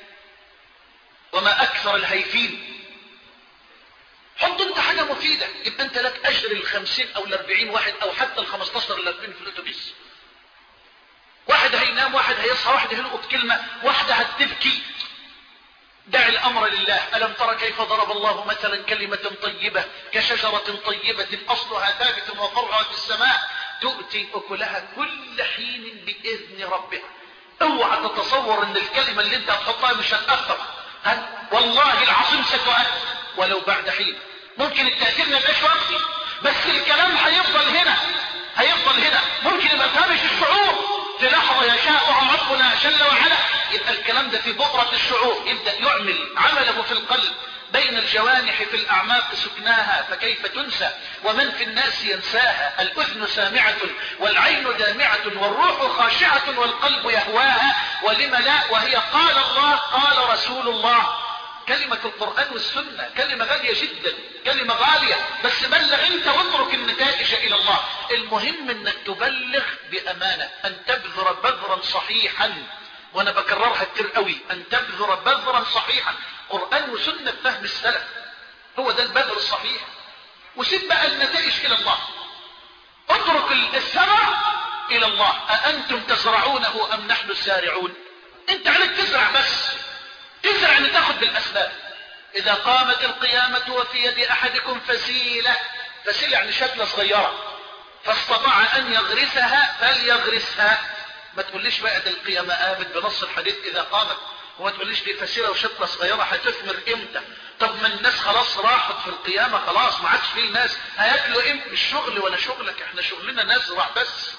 A: وما اكثر الهايفين. حط انت حاجة مفيدة، يبقى انت لك اجر الخمسين او الاربعين واحد او حتى الخمستاشر اللي راكبين في الاتوبيس. واحد هينام، واحد هيصحى، واحد هيلقط كلمة، واحدة هتبكي. دع الامر لله. الم ترى كيف ضرب الله مثلا كلمة طيبة كشجرة طيبة اصلها ثابت وفرعها في السماء تؤتي اكلها كل حين باذن ربها. اوعى تتصور ان الكلمة اللي انت هتحطها مش هتأثر، والله العظيم ستؤثر ولو بعد حين. ممكن التأثير ما يبقاش وقتي، بس الكلام هيفضل هنا، هيفضل هنا. ممكن يبقى فهمش الشعور في لحظة يشاء ربنا جل وعلا، يبقى الكلام ده في بؤرة الشعور، يبدأ يعمل عمله في القلب. بين الجوانح في الأعماق سكناها فكيف تنسى ومن في الناس ينساها. الأذن سامعة والعين دامعة والروح خاشعة والقلب يهواها، ولم لا وهي قال الله قال رسول الله. كلمة القرآن والسنة كلمة غالية جدا، كلمة غالية، بس بلغ انت واترك النتائج الى الله. المهم انك تبلغ بامانة، ان تبذر بذرا صحيحا، وانا بكررها كتير قوي، ان تبذر بذرا صحيحا. قرآن وسنة فهم السلف، هو ده البذر الصحيح. وسيب بقى النتائج الى الله، اترك الثمر الى الله. أأنتم تزرعونه ام نحن الزارعون؟ انت عليك تزرع بس، تزرع ان تاخد بالاسباب. اذا قامت القيامة وفي يد احدكم فسيلة، فسيلة يعني شكلة صغيرة، فاستطاع ان يغرسها فليغرسها. ما تقوليش بقى ده القيامة قامت بنص الحديث اذا قامت، وما تقوليش دي فسيلة وشكلة صغيرة هتثمر امتى. طب ما الناس خلاص راحت في القيامة، خلاص ما عادش فيه ناس هياكلوا امتى. مش شغل ولا شغلك، احنا شغلنا نزرع بس،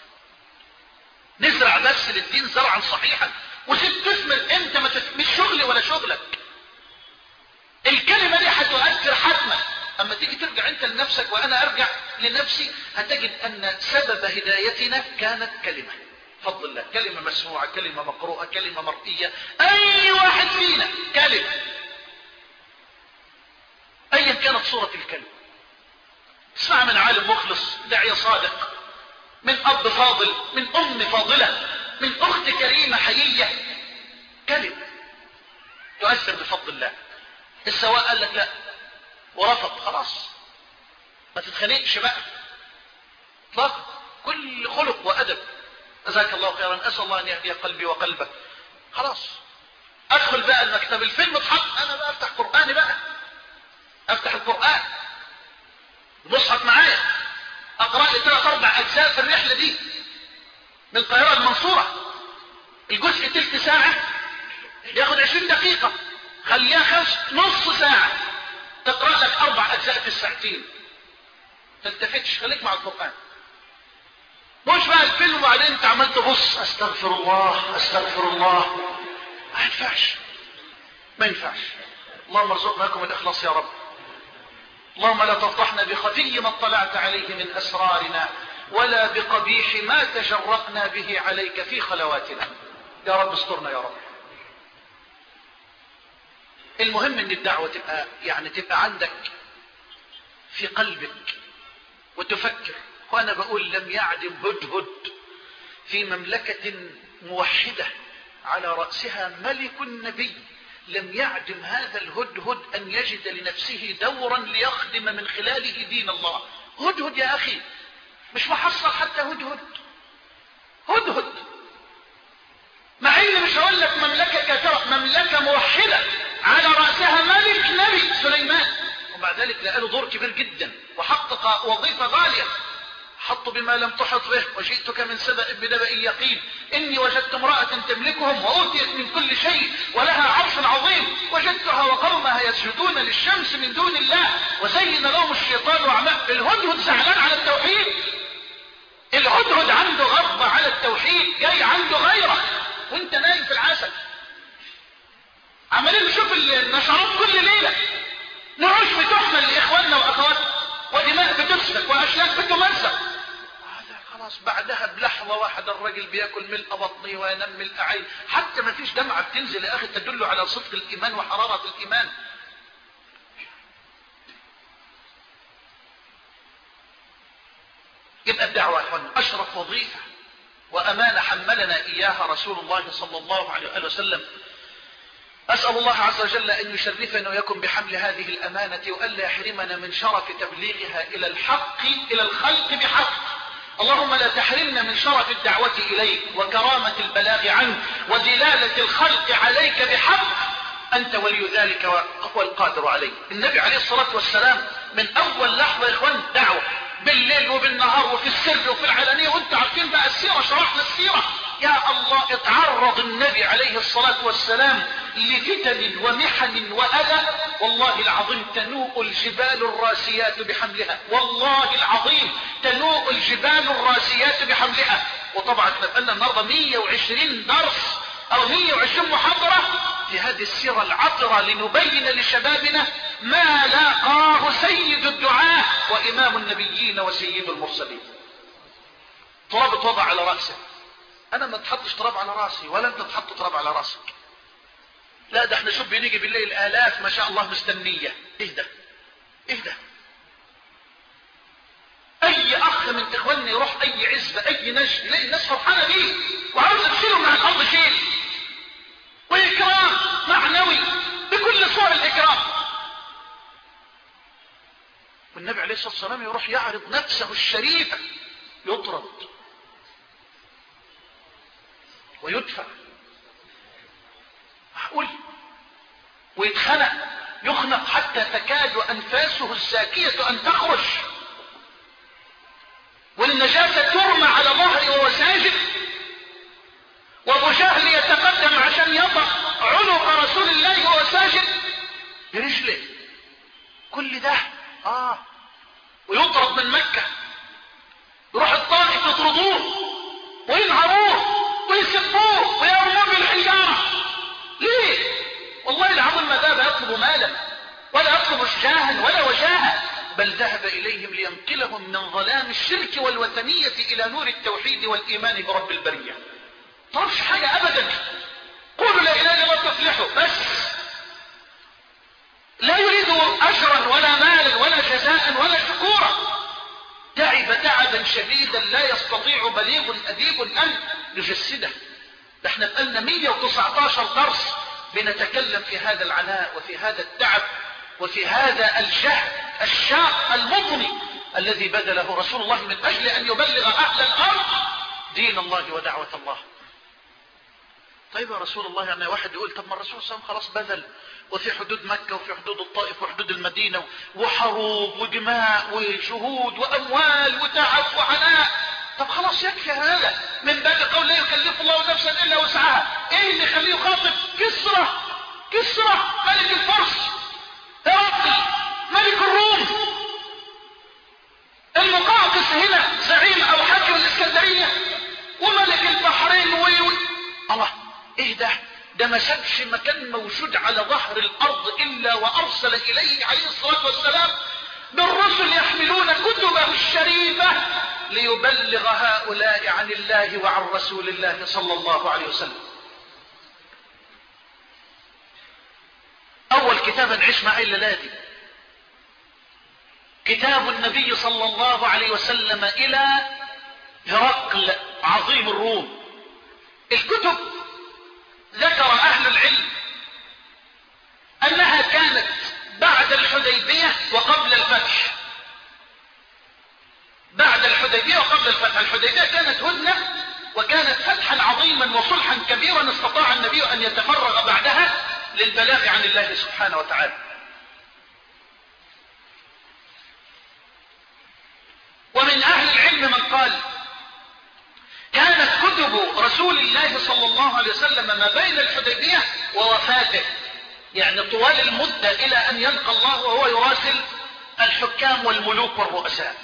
A: نزرع بس للدين زرعا صحيحا. وسيب تثمر امتى، ما تثمر. مش شغل ولا شغلك. الكلمة دي هتؤثر حتما. اما تيجي ترجع انت لنفسك وانا ارجع لنفسي، هتجد ان سبب هدايتنا كانت كلمة، فضل الله. كلمة مسموعة، كلمة مقروءة، كلمة مرئية، اي واحد فينا كلمة، ايا كانت صورة الكلمة. اسمع من عالم مخلص، داعية صادق، من اب فاضل، من ام فاضلة، من اخت كريمة حيية، كلمة تؤثر بفضل الله. السواء قال لك لا ورفض، خلاص ما تتخانقش بقى اطلاقا. كل خلق وادب. جزاك الله خيرا، اسال الله ان يهدي قلبي وقلبك. خلاص ادخل بقى المكتب، الفيلم اتحط، انا بقى افتح قرآني بقى، افتح القرآن المصحف معايا، اقرأ لي ثلاث اربع اجزاء في الرحلة دي من القاهرة المنصورة. الجزء تلت ساعة ياخد عشرين دقيقة، خليها خمس نص ساعة، تقرأ لك اربع اجزاء في الساعتين. تلتفتش، خليك مع القرآن. مش بقى الفيلم وبعدين انت عمال تبص استغفر الله استغفر الله. ما ينفعش، ما ينفعش. اللهم ارزقنا لكم الاخلاص يا رب. اللهم لا تفضحنا بخفي ما اطلعت عليه من اسرارنا، ولا بقبيح ما تجرأنا به عليك في خلواتنا. يا رب استرنا يا رب. المهم ان الدعوة تبقى يعني تبقى عندك في قلبك وتفكر. وانا بقول لم يعدم هدهد في مملكة موحدة على رأسها ملك النبي، لم يعدم هذا الهدهد ان يجد لنفسه دورا ليخدم من خلاله دين الله. هدهد يا اخي، مش محصل حتى هدهد، هدهد. مع ان مش هقول لك مملكة كثيرة، مملكة موحدة على رأسها ملك نبي سليمان، ومع ذلك لقى له دور كبير جدا وحقق وظيفة غالية. حط بما لم تحط به، وجئتك من سبأ بنبأ يقين، إني وجدت امرأة تملكهم وأوتيت من كل شيء ولها عرش عظيم، وجدتها وقومها يسجدون للشمس من دون الله وزين لهم الشيطان أعمالهم. الهدهد زعلان على التوحيد، الهدهد عنده غضبة على التوحيد، جاي عنده غيرة وانت نايم في العسل. عمالين نشوف النشرات كل ليلة، نعوش بتحمل لإخواننا وأخواتنا، ودماء بتسفك وأشلاك بتمزق. خلاص بعدها بلحظة واحدة الرجل بياكل ملء بطنه وينام ملء عين، حتى ما فيش دمعة بتنزل يا أخي تدل على صدق الإيمان وحرارة الإيمان. يبقى الدعوة يا أخوان أشرف وظيفة وأمانة حملنا إياها رسول الله صلى الله عليه وآله وسلم. أسأل الله عز وجل أن يشرفنا ويكن بحمل هذه الأمانة وألا يحرمنا من شرف تبليغها إلى الحق إلى الخلق بحق. اللهم لا تحرمنا من شرف الدعوة إليك وكرامة البلاغ عنك ودلالة الخلق عليك بحق، أنت ولي ذلك وهو القادر عليه. النبي عليه الصلاة والسلام من أول لحظة يا إخوان دعوة بالليل وبالنهار وفي السر وفي العلانية، وانت عارفين بقى السيرة، شرحنا السيرة. يا الله اتعرض النبي عليه الصلاة والسلام لفتن ومحن وأذى والله العظيم تنوء الجبال الراسيات بحملها، والله العظيم تنوء الجبال الراسيات بحملها. وطبعا احنا بقالنا النهارده مية وعشرين درس او مية وعشرين محاضرة في هذه السيرة العطرة لنبين لشبابنا ما لاقاه سيد الدعاة وإمام النبيين وسيد المرسلين. تراب اتوضع على رأسه، أنا ما تحطش تراب على رأسي ولا أنت تحط تراب على رأسك. لا ده احنا شوف بنيجي بالليل آلاف ما شاء الله مستنية. ايه ده ايه ده؟ أي أخ من إخواننا يروح أي عزبة أي نجد يلاقي الناس فرحانة بيه وعاوز تشيله من الأرض شيل، وإكرام معنوي بكل صور الإكرام. والنبي عليه الصلاة والسلام يروح يعرض نفسه الشريفة يطرد ويدفع معقول ويتخنق يخنق حتى تكاد أنفاسه الزاكية أن تخرج، والنجاسة ترمى على ظهره وهو ساجد، وابو جهل يتقدم عشان يضع عنق رسول الله وهو ساجد برجله. كل ده اه ويطرد من مكة، يروح الطائف يطردوه وينهروه ويسبوه ويرموه بالحجارة. ليه؟ والله العظيم ما ذهب يطلب مالا ولا يطلب جاها ولا وجاها، بل ذهب إليهم لينقلهم من ظلام الشرك والوثنية إلى نور التوحيد والإيمان برب البرية. طرش حاجة أبدا، قولوا لا إله إلا الله تفلحوا بس. لا يريد أجرا ولا مالا ولا جزاء ولا شكورا. تعب تعبا شديدا لا يستطيع بليغ أديب أن يجسده. احنا بقالنا مية وتسعتاشر درس بنتكلم في هذا العناء وفي هذا التعب وفي هذا الجهد الشاق المضني الذي بذله رسول الله من أجل أن يبلغ أهل الأرض دين الله ودعوة الله. طيب يا رسول الله يعني واحد يقول طب ما الرسول صلى الله عليه وسلم خلاص بذل، وفي حدود مكة وفي حدود الطائف وحدود المدينة وحروب ودماء وشهود وأموال وتعب وعناء، طب خلاص يكفي هذا من باب قول لا يكلف الله نفسا إلا وسعها. ايه اللي يخليه يخاطب كسرى كسرى ملك الفرس، هرقل ملك الروم، المقاوقس هنا زعيم او حاكم الاسكندرية، وملك البحرين و الله ايه ده؟ ده ما سابش مكان موجود على ظهر الارض الا وارسل اليه عليه الصلاة والسلام بالرسل يحملون كتبه الشريفة ليبلغ هؤلاء عن الله وعن رسول الله صلى الله عليه وسلم. اول كتاب نعيش معاه الليلة دي كتاب النبي صلى الله عليه وسلم الى هرقل عظيم الروم. الكتب ذكر اهل العلم انها كانت بعد الحديبية وقبل الفتح. بعد الحديبية وقبل الفتح. الحديبية كانت هدنة وكانت فتحا عظيما وصلحا كبيرا استطاع النبي ان يتفرغ بعدها للبلاغ عن الله سبحانه وتعالى. ومن اهل العلم من قال كانت كتب رسول الله صلى الله عليه وسلم ما بين الحديبية ووفاته، يعني طوال المدة الى ان يلقى الله وهو يراسل الحكام والملوك والرؤساء.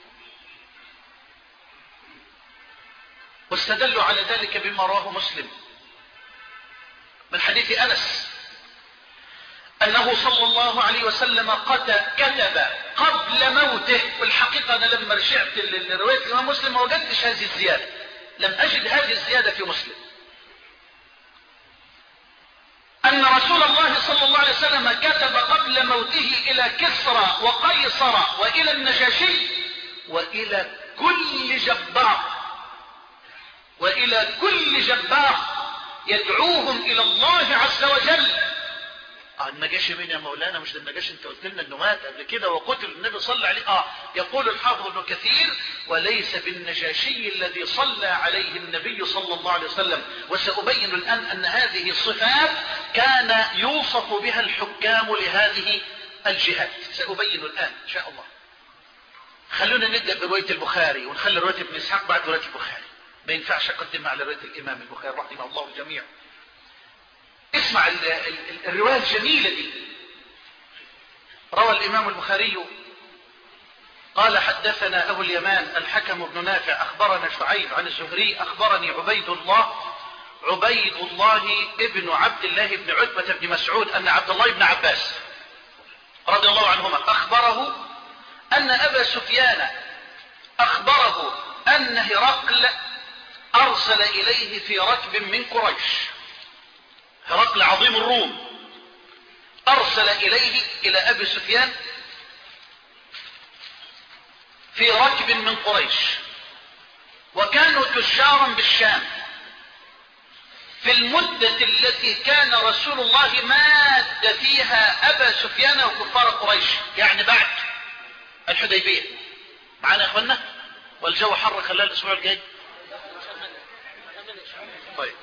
A: واستدلوا على ذلك بما رواه مسلم من حديث انس أنه صلى الله عليه وسلم كتب قبل موته، والحقيقة أنا لما رجعت لرواية الإمام مسلم ما وجدتش هذه الزيادة، لم أجد هذه الزيادة في مسلم، أن رسول الله صلى الله عليه وسلم كتب قبل موته إلى كسرى وقيصر وإلى النجاشي وإلى كل جبار، وإلى كل جبار يدعوهم إلى الله عز وجل. آه النجاشي مين يا مولانا؟ مش النجاشي انت قلت لنا انه مات قبل كده وقتل النبي صلى عليه. اه يقول الحافظ ابن كثير: وليس بالنجاشي الذي صلى عليه النبي صلى الله عليه وسلم. وسأبين الآن أن هذه صفات كان يوصف بها الحكام لهذه الجهات، سأبين الآن إن شاء الله. خلونا نبدأ برواية البخاري ونخلي رواية ابن إسحاق بعد رواية البخاري، ما ينفعش أقدمها على رواية الإمام البخاري رحمه الله الجميع. اسمع ال ال ال الرواية الجميلة دي. روى الإمام البخاري قال: حدثنا أبو اليمان الحكم بن نافع أخبرنا شعيب عن الزهري أخبرني عبيد الله عبيد الله ابن عبد الله بن عتبة بن مسعود أن عبد الله بن عباس رضي الله عنهما أخبره أن أبا سفيان أخبره أن هرقل أرسل إليه في ركب من قريش. هرقل عظيم الروم أرسل إليه إلى أبي سفيان في ركب من قريش، وكانوا تجارا بالشام في المدة التي كان رسول الله ماد فيها أبا سفيان وكفار قريش، يعني بعد الحديبية. معنا يا أخوانا؟ والجو حر خلال الأسبوع الجاي. طيب.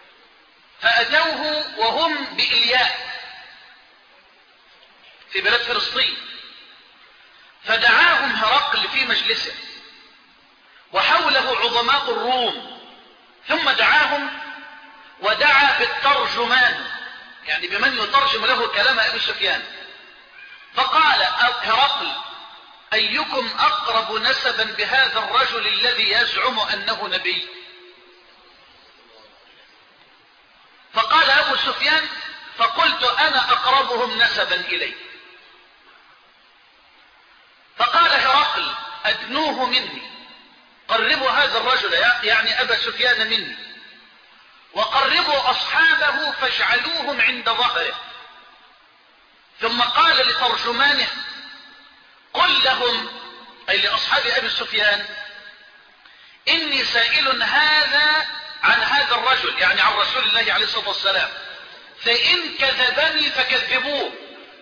A: فأتوه وهم بإلياء في بلاد فلسطين، فدعاهم هرقل في مجلسه وحوله عظماء الروم، ثم دعاهم ودعا بالترجمان، يعني بمن يترجم له كلام أبي سفيان، فقال هرقل: أيكم أقرب نسبا بهذا الرجل الذي يزعم أنه نبي؟ فقال أبو سفيان: فقلت أنا أقربهم نسبا إليه. فقال هرقل: أدنوه مني، قربوا هذا الرجل يعني أبا سفيان مني، وقربوا أصحابه فاجعلوهم عند ظهره. ثم قال لترجمانه: قل لهم، أي لأصحاب أبي سفيان: إني سائل هذا عن هذا الرجل، يعني عن رسول الله عليه الصلاة والسلام، فإن كذبني فكذبوه،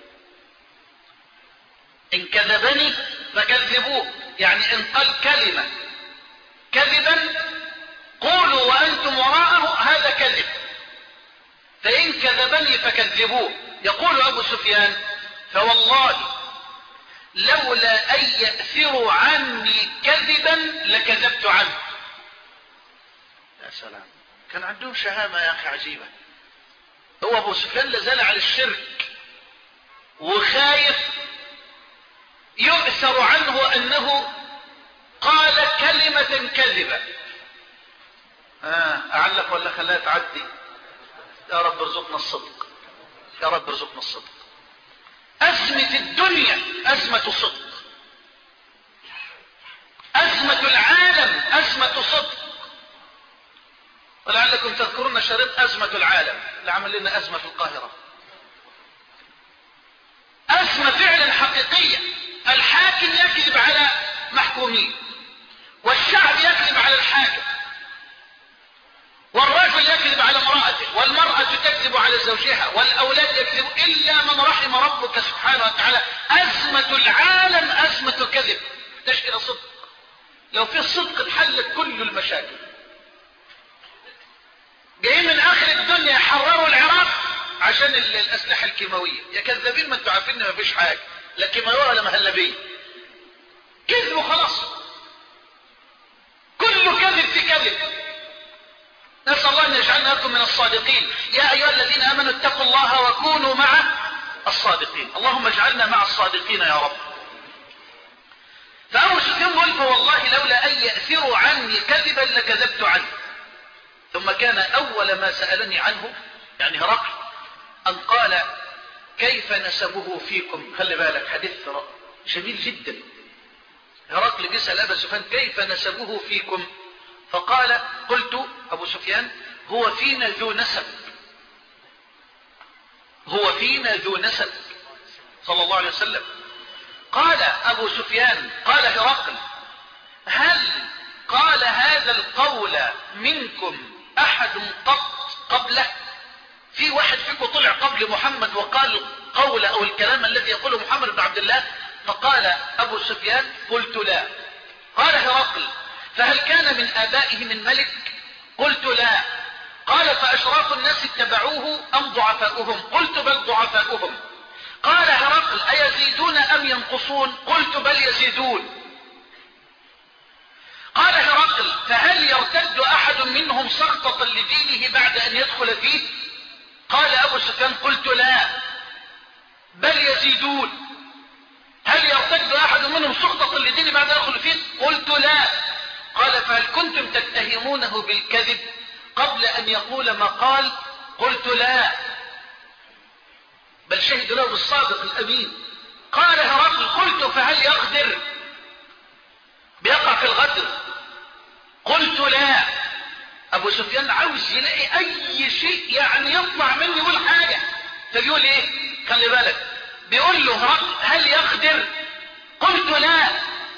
A: إن كذبني فكذبوه، يعني إن قال كلمة كذبا قولوا وأنتم وراءه هذا كذب، فإن كذبني فكذبوه. يقول أبو سفيان: فوالله لولا أن يأثروا عني كذبا لكذبت عنه. يا سلام، كان عندهم شهامة يا أخي عجيبة. هو أبو سفيان لازال على الشرك وخايف يؤثر عنه أنه قال كلمة كذبة. آه أعلق ولا خلاها تعدي؟ يا رب ارزقنا الصدق، يا رب ارزقنا الصدق. أزمة الدنيا أزمة صدق، أزمة العالم أزمة صدق. ولعلكم تذكرون شريط أزمة العالم اللي عمل لنا أزمة في القاهرة. أزمة فعلا حقيقية. الحاكم يكذب على محكومين، والشعب يكذب على الحاكم، والرجل يكذب على امرأته، والمرأة تكذب على زوجها، والأولاد يكذبوا، إلا من رحم ربك سبحانه وتعالى. أزمة العالم أزمة كذب تحتاج إلى صدق. لو في صدق انحلت كل المشاكل. جايين من آخر الدنيا يحرروا العراق عشان الأسلحة الكيماوية. يا كذابين، ما انتوا عارفين ما فيش حاجة لا كيماوية ولا مهلبية، كذبوا خلاص، كله كذب في كذب. نسأل الله أن يجعلنا لكم من الصادقين. يا أيها الذين آمنوا اتقوا الله وكونوا مع الصادقين. اللهم اجعلنا مع الصادقين يا رب. فأبو سفيان قال: فوالله لولا أن يأثروا عني كذبا لكذبت عنه. ثم كان أول ما سألني عنه، يعني هرقل، أن قال: كيف نسبه فيكم؟ خلي بالك حديث جميل جدا. هرقل بيسأل أبا سفيان كيف نسبه فيكم؟ فقال قلت أبو سفيان هو فينا ذو نسب، هو فينا ذو نسب صلى الله عليه وسلم. قال أبو سفيان قال هرقل هل قال هذا القول منكم أحد قط قبله؟ في واحد فيكم طلع قبل محمد وقال قول أو الكلام الذي يقوله محمد بن عبد الله؟ فقال أبو سفيان قلت لا. قال هرقل فهل كان من آبائه من ملك؟ قلت لا. قال فأشراف الناس اتبعوه أم ضعفاؤهم؟ قلت بل ضعفاؤهم. قال هرقل أيزيدون أم ينقصون؟ قلت بل يزيدون. قال هرقل فهل يرتد أحد منهم سخطة لدينه بعد أن يدخل فيه؟ قال أبو سفيان قلت لا بل يزيدون. هل يرتد أحد منهم سخطة لدينه بعد أن يدخل فيه؟ قلت لا. قال فهل كنتم تتهمونه بالكذب قبل أن يقول ما قال؟ قلت لا بل شهد له بالصادق الأمين. قال هرقل قلت فهل يغدر بيقع في الغدر؟ قلت لا. أبو سفيان عاوز يلاقي أي شيء يعني يطلع منه يقول حاجة، فبيقول إيه؟ خلي بالك بيقول له هرقل هل يغدر؟ قلت لا.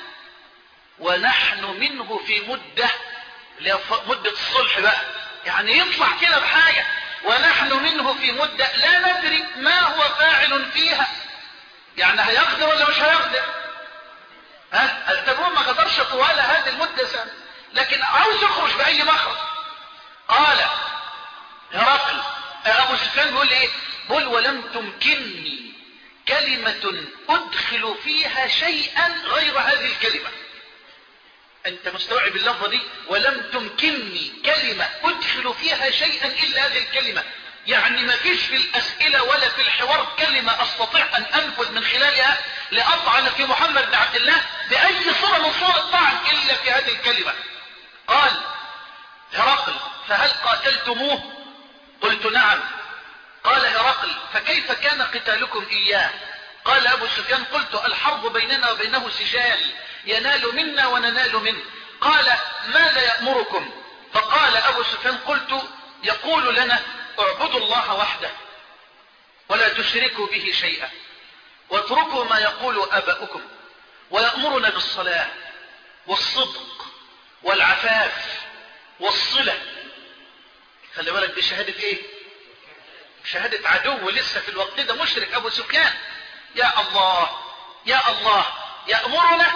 A: ونحن منه في مدة مدة الصلح بقى، يعني يطلع كده بحاجة، ونحن منه في مدة لا ندري ما هو فاعل فيها، يعني هيغدر ولا مش هيغدر؟ ها التبوم ما قدرش طوال هذه المدة سنة، لكن عاوز يخرج بأي مخرج. قال هرقل أبو سفيان بيقول ايه؟ بيقول ولم تمكنني كلمة أدخل فيها شيئا غير هذه الكلمة. أنت مستوعب اللفظة دي؟ ولم تمكنني كلمة أدخل فيها شيئا إلا هذه الكلمة، يعني ما فيش في الأسئلة ولا في الحوار كلمة أستطيع أن أنفذ من خلالها لأطعن في محمد بن عبد الله بأي صورة من صور الطعن إلا في هذه الكلمة. قال هرقل فهل قاتلتموه؟ قلت نعم. قال هرقل فكيف كان قتالكم إياه؟ قال أبو سفيان قلت الحرب بيننا وبينه سجال ينال منا وننال منه. قال ماذا يأمركم؟ فقال أبو سفيان قلت يقول لنا اعبدوا الله وحده ولا تشركوا به شيئا واتركوا ما يقول آباؤكم، ويأمرنا بالصلاة والصدق والعفاف والصلة. خلي بالك دي شهادة ايه؟ شهادة عدو لسه في الوقت ده مشرك أبو سفيان. يا الله يا الله يأمرنا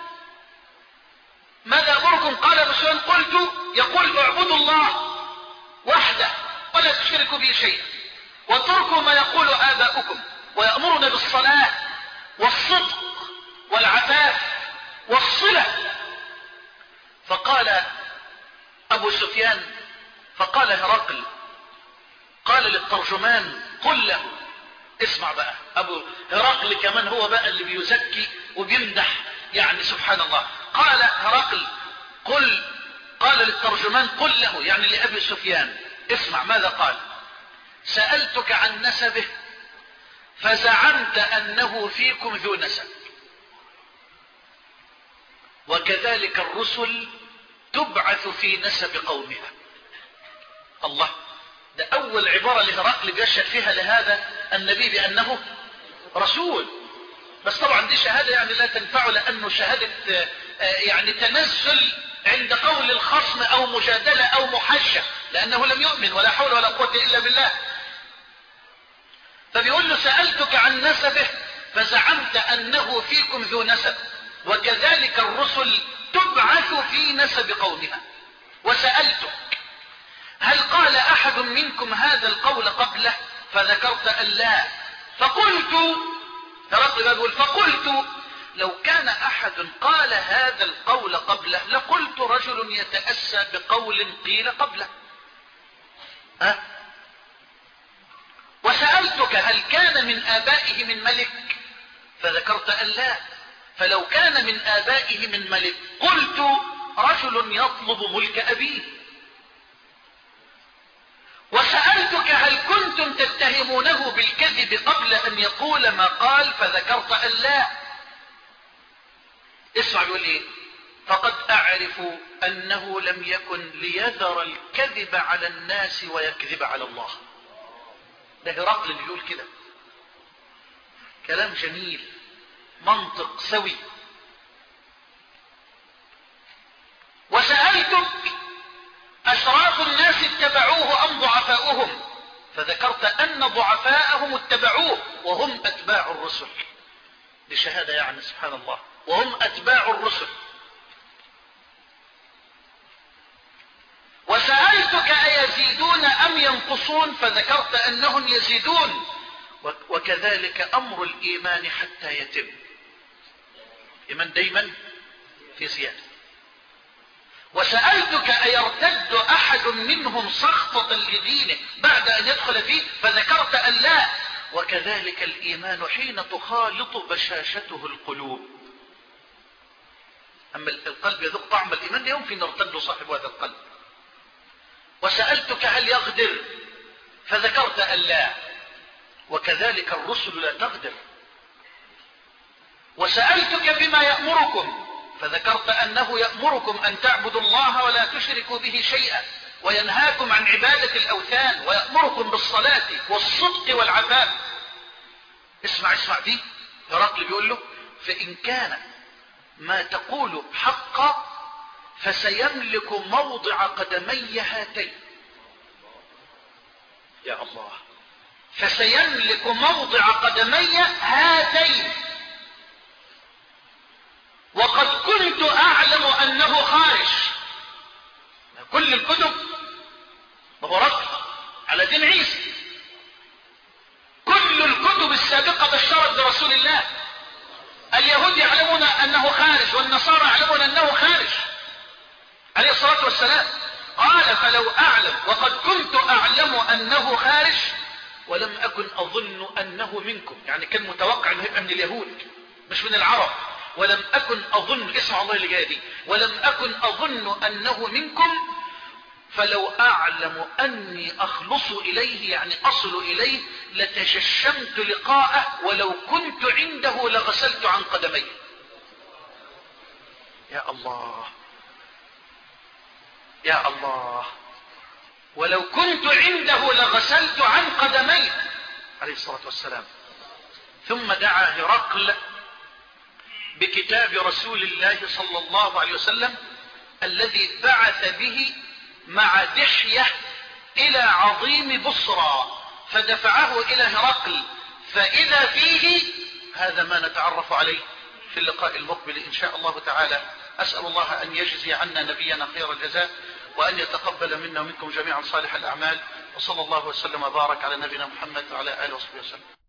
A: ماذا يأمركم؟ قال أبو سفيان قلت يقول اعبدوا الله وحده ولا تشركوا به شيئا واتركوا ما يقول آباؤكم، ويأمرنا بالصلاة والصدق والعفاف والصلة. فقال أبو سفيان فقال هرقل قال للترجمان قل له، اسمع بقى أبو هرقل كمان هو بقى اللي بيزكي وبيمدح، يعني سبحان الله. قال هرقل قل قال للترجمان قل له يعني لأبي سفيان اسمع ماذا قال: سألتك عن نسبه فزعمت أنه فيكم ذو نسب، وكذلك الرسل تبعث في نسب قومها. الله، ده أول عبارة لهرقل بيشهد فيها لهذا النبي بأنه رسول. بس طبعا دي شهادة يعني لا تنفع، لأنه شهادة يعني تنزل عند قول الخصم أو مجادلة أو محشة، لأنه لم يؤمن ولا حول ولا قوة إلا بالله. فبيقول له سألتك عن نسبه فزعمت أنه فيكم ذو نسب، وكذلك الرسل تبعث في نسب قومها. وسألتك هل قال أحد منكم هذا القول قبله؟ فذكرت أن لا. فقلت هرقل بيقول فقلت لو كان أحد قال هذا القول قبله لقلت رجل يتأسى بقول قيل قبله. أه؟ وسألتك هل كان من آبائه من ملك؟ فذكرت أن لا. فلو كان من آبائه من ملك قلت رجل يطلب ملك أبيه.
B: وسألتك هل كنتم تتهمونه بالكذب قبل أن يقول ما قال فذكرت أن لا. اسمع يقول ايه؟ فقد أعرف أنه لم يكن ليذر الكذب على الناس ويكذب على الله. ده هرقل اللي يقول كده، كلام جميل، منطق سوي. وسألتك أشراف الناس اتبعوه أم ضعفاؤهم فذكرت أن ضعفاءهم اتبعوه وهم أتباع الرسل. دي شهادة يعني، سبحان الله، وهم أتباع الرسل. وسألتك أيزيدون أم ينقصون فذكرت أنهم يزيدون، وكذلك أمر الإيمان حتى يتم. إيمان دايما في زيادة. وسألتك أيرتد أحد منهم سخطة لدينه بعد أن يدخل فيه فذكرت أن لا، وكذلك الإيمان حين تخالط بشاشته القلوب. أما القلب يذوق طعم الإيمان لا يمكن يرتد صاحب هذا القلب. وسألتك هل يغدر فذكرت أن لا، وكذلك الرسل لا تغدر. وسألتك بما يأمركم فذكرت أنه يأمركم أن تعبدوا الله ولا تشركوا به شيئا، وينهاكم عن عبادة الأوثان، ويأمركم بالصلاة والصدق والعفاف. اسمع اسمع دي، هرقل بيقول له فإن كان ما تقول حقا فسيملك موضع قدمي هاتين. يا الله، فسيملك موضع قدمي هاتين، وقد كنت أعلم أنه خارج. كل الكتب مبارك على دين عيسى، كل الكتب السابقة بشرت برسول الله. اليهود يعلمون أنه خارج، والنصارى يعلمون أنه خارج عليه الصلاة والسلام. قال فلو أعلم، وقد كنت أعلم أنه خارج ولم أكن أظن أنه منكم، يعني كان متوقع أنه يبقى من اليهود مش من العرب. ولم أكن أظن، اسمع الله اللي جاي دي، ولم أكن أظن أنه منكم، فلو أعلم أني أخلص إليه يعني أصل إليه لتجشمت لقاءه، ولو كنت عنده لغسلت عن قدمي. يا الله يا الله، ولو كنت عنده لغسلت عن قدمي عليه الصلاة والسلام. ثم دعا هرقل بكتاب رسول الله صلى الله عليه وسلم الذي بعث به مع دحية إلى عظيم بصرى، فدفعه إلى هرقل، فإذا فيه هذا ما نتعرف عليه في اللقاء المقبل إن شاء الله تعالى. أسأل الله أن يجزي عنا نبينا خير الجزاء، وأن يتقبل منا ومنكم جميعا صالح الأعمال، وصلى الله وسلم وبارك على نبينا محمد وعلى آله وصحبه وسلم.